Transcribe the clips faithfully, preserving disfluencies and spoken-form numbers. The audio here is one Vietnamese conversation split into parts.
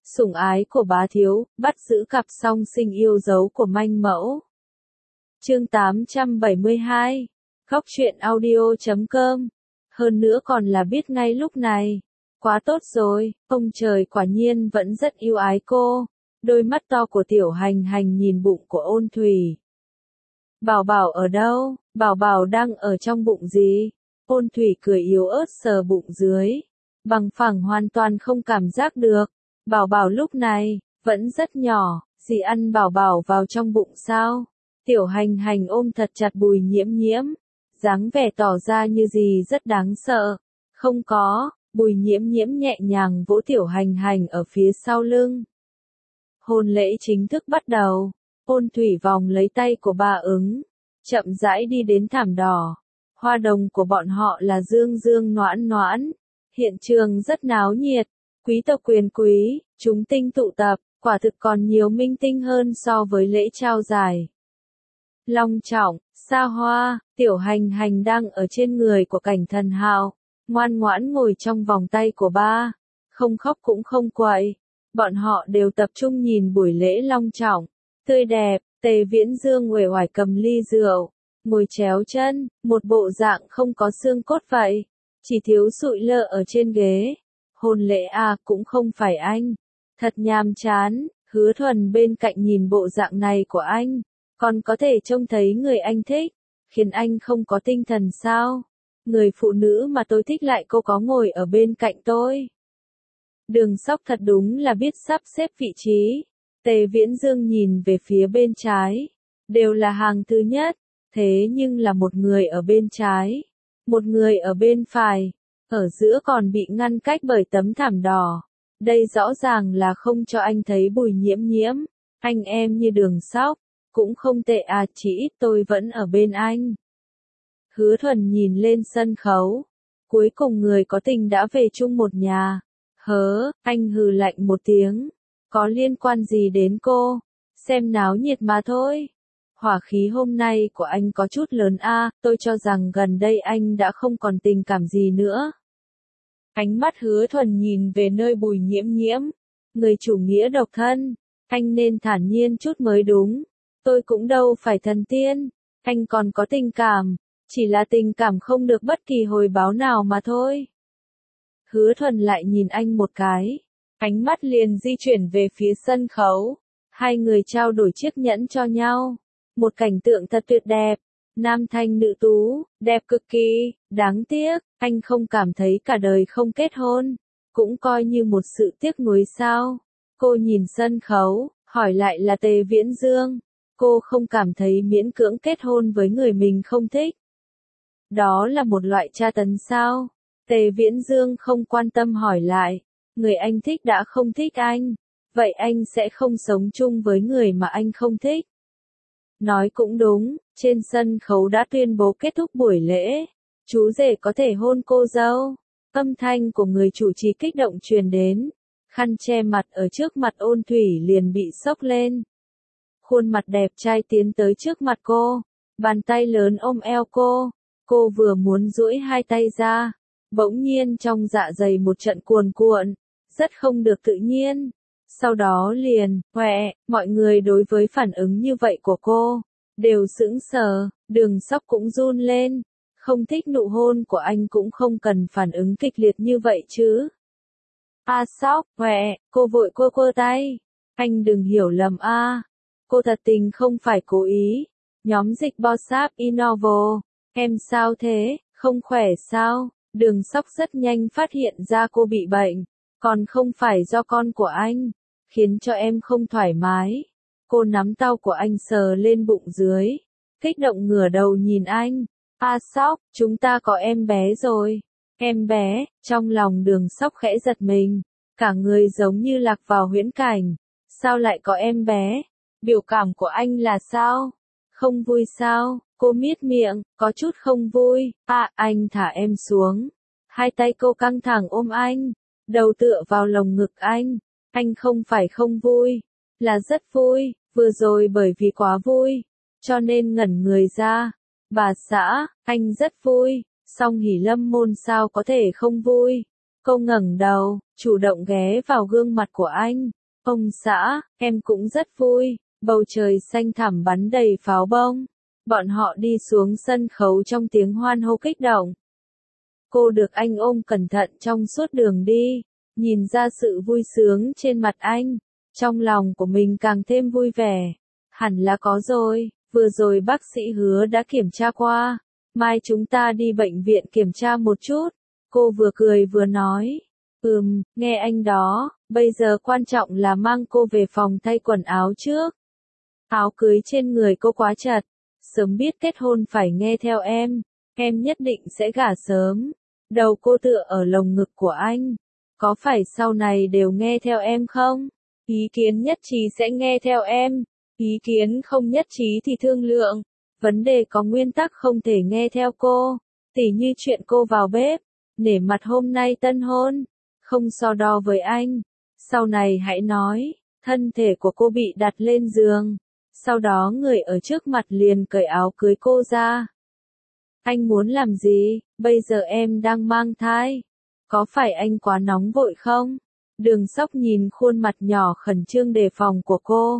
sủng ái của bá thiếu, bắt giữ cặp song sinh yêu dấu của manh mẫu. Chương tám trăm bảy mươi hai, Góc truyện audio chấm com. Hơn nữa còn là biết ngay lúc này. Quá tốt rồi, ông trời quả nhiên vẫn rất yêu ái cô. Đôi mắt to của tiểu hành hành nhìn bụng của ôn thủy. Bảo bảo ở đâu? Bảo bảo đang ở trong bụng gì? Ôn thủy cười yếu ớt sờ bụng dưới. Bằng phẳng hoàn toàn không cảm giác được. Bảo bảo lúc này, vẫn rất nhỏ, dì ăn bảo bảo vào trong bụng sao? Tiểu hành hành ôm thật chặt Bùi Nhiễm Nhiễm. Dáng vẻ tỏ ra như gì rất đáng sợ. Không có, Bùi Nhiễm Nhiễm nhẹ nhàng vỗ tiểu hành hành ở phía sau lưng. Hôn lễ chính thức bắt đầu. Ôn thủy vòng lấy tay của bà ứng. Chậm rãi đi đến thảm đỏ. Hoa đồng của bọn họ là dương dương noãn noãn. Hiện trường rất náo nhiệt. Quý tộc quyền quý, chúng tinh tụ tập, quả thực còn nhiều minh tinh hơn so với lễ trao giải. Long trọng, xa hoa, tiểu hành hành đang ở trên người của Cảnh Thần Hào, ngoan ngoãn ngồi trong vòng tay của ba, không khóc cũng không quậy. Bọn họ đều tập trung nhìn buổi lễ long trọng, tươi đẹp. Tề Viễn Dương uể oải cầm ly rượu, ngồi chéo chân, một bộ dạng không có xương cốt vậy, chỉ thiếu sụi lơ ở trên ghế. Hôn lễ à, cũng không phải anh. Thật nhàm chán. Hứa Thuần bên cạnh nhìn bộ dạng này của anh, còn có thể trông thấy người anh thích, khiến anh không có tinh thần sao? Người phụ nữ mà tôi thích lại cô có ngồi ở bên cạnh tôi. Đường Sóc thật đúng là biết sắp xếp vị trí. Tề Viễn Dương nhìn về phía bên trái, đều là hàng thứ nhất, thế nhưng là một người ở bên trái, một người ở bên phải. Ở giữa còn bị ngăn cách bởi tấm thảm đỏ. Đây rõ ràng là không cho anh thấy Bùi Nhiễm Nhiễm. Anh em như Đường Sóc, cũng không tệ à, chỉ ít tôi vẫn ở bên anh. Hứa Thuần nhìn lên sân khấu. Cuối cùng người có tình đã về chung một nhà. Hớ, anh hừ lạnh một tiếng. Có liên quan gì đến cô? Xem náo nhiệt mà thôi. Hỏa khí hôm nay của anh có chút lớn a, à, tôi cho rằng gần đây anh đã không còn tình cảm gì nữa. Ánh mắt Hứa Thuần nhìn về nơi Bùi Nhiễm Nhiễm. Người chủ nghĩa độc thân, anh nên thản nhiên chút mới đúng. Tôi cũng đâu phải thần tiên, anh còn có tình cảm, chỉ là tình cảm không được bất kỳ hồi báo nào mà thôi. Hứa Thuần lại nhìn anh một cái, ánh mắt liền di chuyển về phía sân khấu. Hai người trao đổi chiếc nhẫn cho nhau. Một cảnh tượng thật tuyệt đẹp. Nam thanh nữ tú, đẹp cực kỳ. Đáng tiếc, anh không cảm thấy cả đời không kết hôn, cũng coi như một sự tiếc nuối sao? Cô nhìn sân khấu, hỏi lại là Tề Viễn Dương. Cô không cảm thấy miễn cưỡng kết hôn với người mình không thích. Đó là một loại tra tấn sao? Tề Viễn Dương không quan tâm hỏi lại. Người anh thích đã không thích anh, vậy anh sẽ không sống chung với người mà anh không thích. Nói cũng đúng, trên sân khấu đã tuyên bố kết thúc buổi lễ. Chú rể có thể hôn cô dâu. Âm thanh của người chủ trì kích động truyền đến. Khăn che mặt ở trước mặt Ôn thủy liền bị xốc lên. Khuôn mặt đẹp trai tiến tới trước mặt cô. Bàn tay lớn ôm eo cô. Cô vừa muốn duỗi hai tay ra. Bỗng nhiên trong dạ dày một trận cuồn cuộn. Rất không được tự nhiên. Sau đó liền, hoẹ, mọi người đối với phản ứng như vậy của cô, đều sững sờ. Đường Sóc cũng run lên. Không thích nụ hôn của anh cũng không cần phản ứng kịch liệt như vậy chứ. A Sóc, hoẹ, cô vội quơ quơ tay. Anh đừng hiểu lầm a, à. Cô thật tình không phải cố ý. Nhóm dịch Bossap Innovo, em sao thế, không khỏe sao? Đường Sóc rất nhanh phát hiện ra cô bị bệnh, còn không phải do con của anh, khiến cho em không thoải mái. Cô nắm tay của anh sờ lên bụng dưới, kích động ngửa đầu nhìn anh. A Sóc, chúng ta có em bé rồi. Em bé, trong lòng Đường Sóc khẽ giật mình, cả người giống như lạc vào huyễn cảnh. Sao lại có em bé? Biểu cảm của anh là sao? Không vui sao? Cô miết miệng, có chút không vui. À, anh thả em xuống. Hai tay cô căng thẳng ôm anh, đầu tựa vào lồng ngực anh. Anh không phải không vui, là rất vui, vừa rồi bởi vì quá vui, cho nên ngẩn người ra. Bà xã, anh rất vui, song hỉ lâm môn sao có thể không vui. Cô ngẩng đầu, chủ động ghé vào gương mặt của anh. Ông xã, em cũng rất vui. Bầu trời xanh thẳm bắn đầy pháo bông. Bọn họ đi xuống sân khấu trong tiếng hoan hô kích động. Cô được anh ôm cẩn thận trong suốt đường đi, nhìn ra sự vui sướng trên mặt anh, trong lòng của mình càng thêm vui vẻ. Hẳn là có rồi, vừa rồi bác sĩ Hứa đã kiểm tra qua, mai chúng ta đi bệnh viện kiểm tra một chút. Cô vừa cười vừa nói, ừm, nghe anh đó, bây giờ quan trọng là mang cô về phòng thay quần áo trước. Áo cưới trên người cô quá chật, sớm biết kết hôn phải nghe theo em, em nhất định sẽ gả sớm. Đầu cô tựa ở lồng ngực của anh. Có phải sau này đều nghe theo em không? Ý kiến nhất trí sẽ nghe theo em. Ý kiến không nhất trí thì thương lượng. Vấn đề có nguyên tắc không thể nghe theo cô. Tỉ như chuyện cô vào bếp, nể mặt hôm nay tân hôn, không so đo với anh. Sau này hãy nói, thân thể của cô bị đặt lên giường. Sau đó người ở trước mặt liền cởi áo cưới cô ra. Anh muốn làm gì? Bây giờ em đang mang thai. Có phải anh quá nóng vội không? Đường Sóc nhìn khuôn mặt nhỏ khẩn trương đề phòng của cô.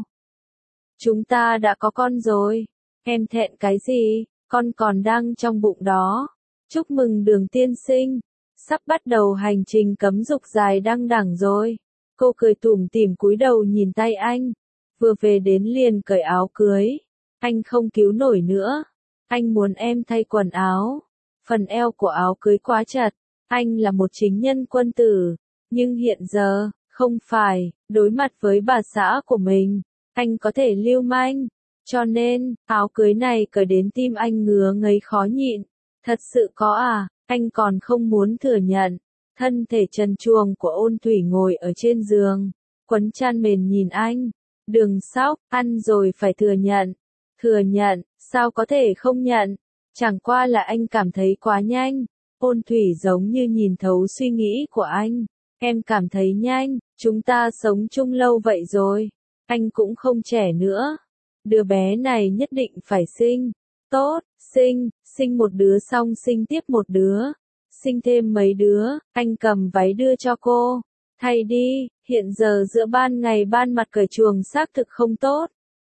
Chúng ta đã có con rồi. Em thẹn cái gì? Con còn đang trong bụng đó. Chúc mừng Đường tiên sinh. Sắp bắt đầu hành trình cấm dục dài đăng đẳng rồi. Cô cười tủm tỉm cúi đầu nhìn tay anh. Vừa về đến liền cởi áo cưới. Anh không cứu nổi nữa. Anh muốn em thay quần áo. Phần eo của áo cưới quá chặt. Anh là một chính nhân quân tử. Nhưng hiện giờ, không phải, đối mặt với bà xã của mình, anh có thể lưu manh. Cho nên, áo cưới này cởi đến tim anh ngứa ngấy khó nhịn. Thật sự có à, anh còn không muốn thừa nhận. Thân thể trần truồng của Ôn Thủy ngồi ở trên giường, quấn chăn mền nhìn anh. Đường Sóc, ăn rồi phải thừa nhận. Thừa nhận, sao có thể không nhận? Chẳng qua là anh cảm thấy quá nhanh. Ôn Thủy giống như nhìn thấu suy nghĩ của anh. Em cảm thấy nhanh, chúng ta sống chung lâu vậy rồi. Anh cũng không trẻ nữa. Đứa bé này nhất định phải sinh. Tốt, sinh, sinh một đứa xong sinh tiếp một đứa. Sinh thêm mấy đứa, anh cầm váy đưa cho cô. Thay đi, hiện giờ giữa ban ngày ban mặt cởi chuồng xác thực không tốt.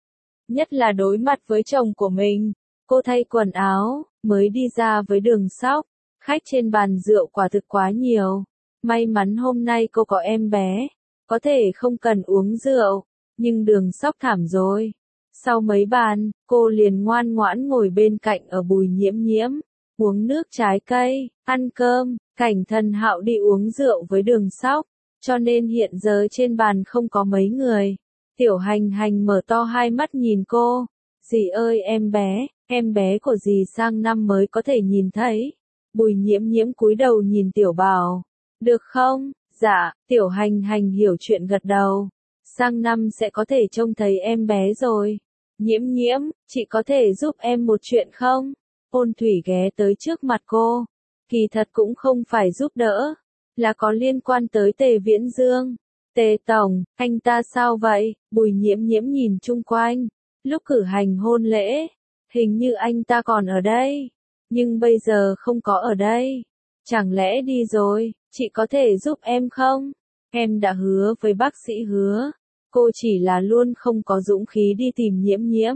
Nhất là đối mặt với chồng của mình. Cô thay quần áo, mới đi ra với Đường Sóc. Khách trên bàn rượu quả thực quá nhiều. May mắn hôm nay cô có em bé. Có thể không cần uống rượu. Nhưng Đường Sóc thảm rồi. Sau mấy bàn, cô liền ngoan ngoãn ngồi bên cạnh ở Bùi Nhiễm Nhiễm. Uống nước trái cây, ăn cơm. Cảnh Thần Hạo đi uống rượu với Đường Sóc. Cho nên hiện giờ trên bàn không có mấy người. Tiểu Hành Hành mở to hai mắt nhìn cô. Dì ơi em bé, em bé của dì sang năm mới có thể nhìn thấy. Bùi Nhiễm Nhiễm cúi đầu nhìn Tiểu Bảo. Được không? Dạ, Tiểu Hành Hành hiểu chuyện gật đầu. Sang năm sẽ có thể trông thấy em bé rồi. Nhiễm Nhiễm, chị có thể giúp em một chuyện không? Ôn Thủy ghé tới trước mặt cô. Kỳ thật cũng không phải giúp đỡ. Là có liên quan tới Tề Viễn Dương. Tề Tổng, anh ta sao vậy? Bùi Nhiễm Nhiễm nhìn chung quanh. Lúc cử hành hôn lễ, hình như anh ta còn ở đây. Nhưng bây giờ không có ở đây. Chẳng lẽ đi rồi, chị có thể giúp em không? Em đã hứa với bác sĩ Hứa. Cô chỉ là luôn không có dũng khí đi tìm Nhiễm Nhiễm.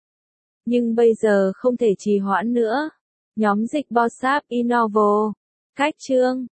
Nhưng bây giờ không thể trì hoãn nữa. Nhóm dịch Bossap Innovo. Cách chương